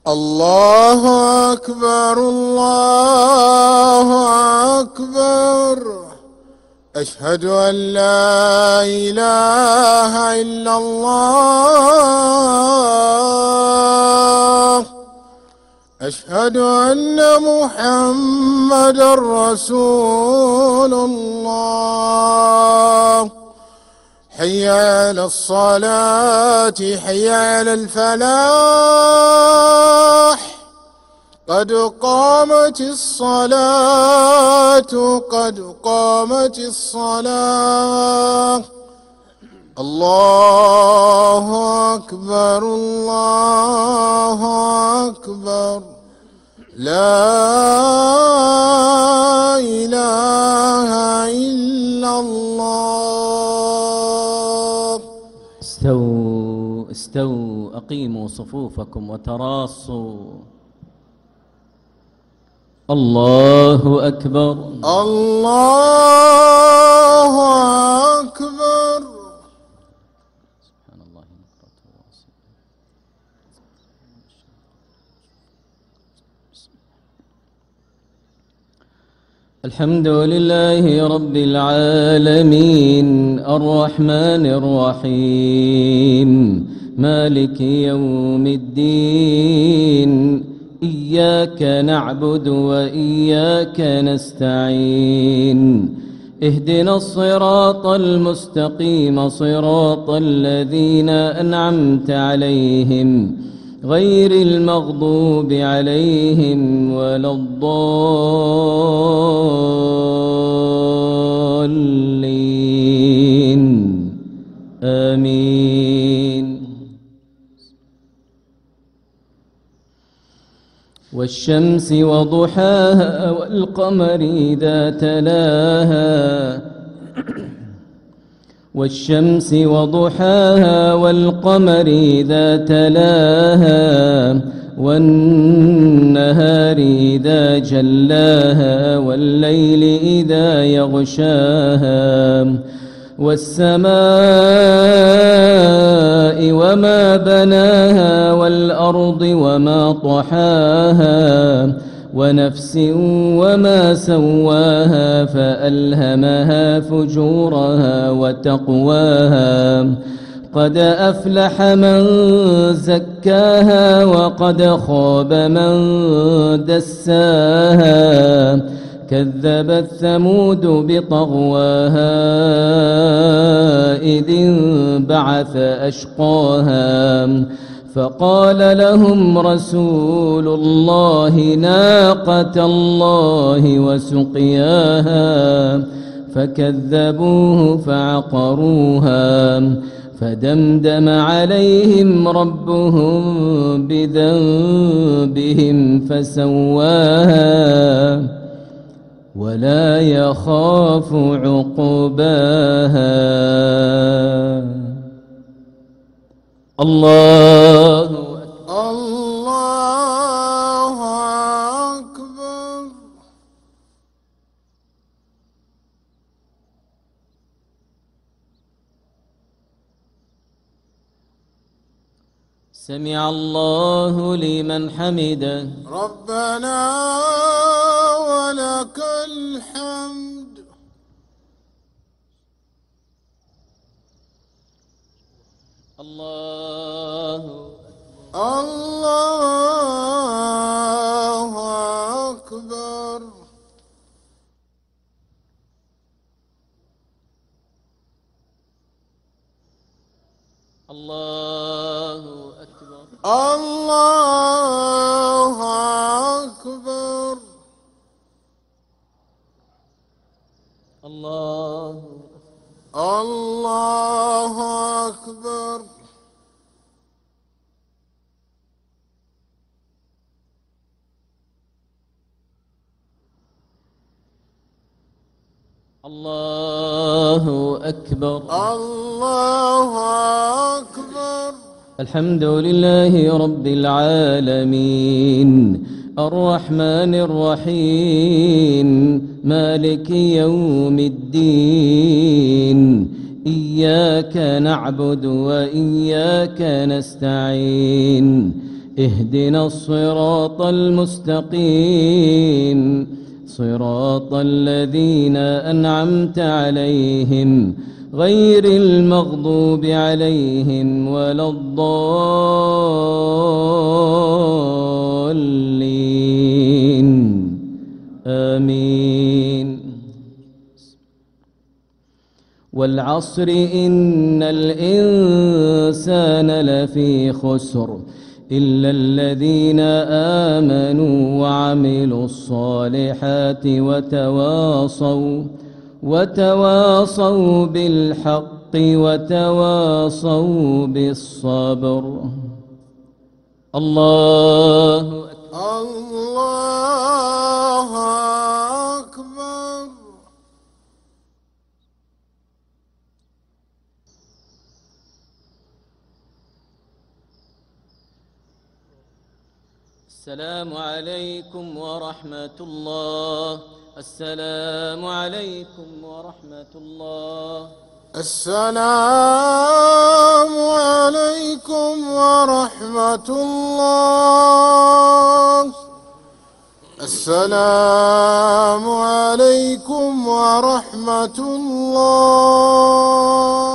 الله أكبر الله أكبر. أشهد أن لا إله إلا الله. أشهد أن محمدًا رسول الله. حي على الصلاة حي على الفلاح. قد قامت الصلاة قد قامت الصلاة. الله أكبر الله أكبر. لا إله إلا الله. استووا استووا، أقيموا صفوفكم وتراصوا. الله أكبر الله أكبر. سبحان الله نكرته واسعة. الحمد لله رب العالمين الرحمن الرحيم مالك يوم الدين. إياك نعبد وإياك نستعين. اهدنا الصراط المستقيم صراط الذين أنعمت عليهم غير المغضوب عليهم ولا الضالين. آمين. والشمس وضحاها والقمر إذا تلاها. والشمس وضحاها والقمر إذا تلاها. والنهار إذا جلاها والليل إذا يغشاها. والسماء وما بناها والأرض وما طحاها. ونفس وما سواها فألهمها فجورها وتقواها. قد أفلح من زكاها وقد خاب من دساها. كذبت ثمود بطغواها إذ انبعث أشقاها. فقال لهم رسول الله ناقة الله وسقياها. فكذبوه فعقروها. فدمدم عليهم ربهم بذنبهم فسواها ولا يخاف عقباها. الله الله أكبر. سمع الله لمن حمده. ربنا ولك الحمد. الله الله أكبر. الله أكبر. الله أكبر. الله الله أكبر. الله أكبر. الله أكبر. الحمد لله رب العالمين الرحمن الرحيم مالك يوم الدين. إياك نعبد وإياك نستعين. اهدنا الصراط المستقيم صراط الذين أنعمت عليهم غير المغضوب عليهم ولا الضالين آمين. والعصر إن الإنسان لفي خسر إلا الذين آمنوا وعملوا الصالحات وتواصوا بالحق وتواصوا بالصبر. الله الله أكبر. السلام عليكم ورحمة الله. السلام عليكم ورحمة الله. السلام عليكم ورحمة الله. السلام عليكم ورحمة الله.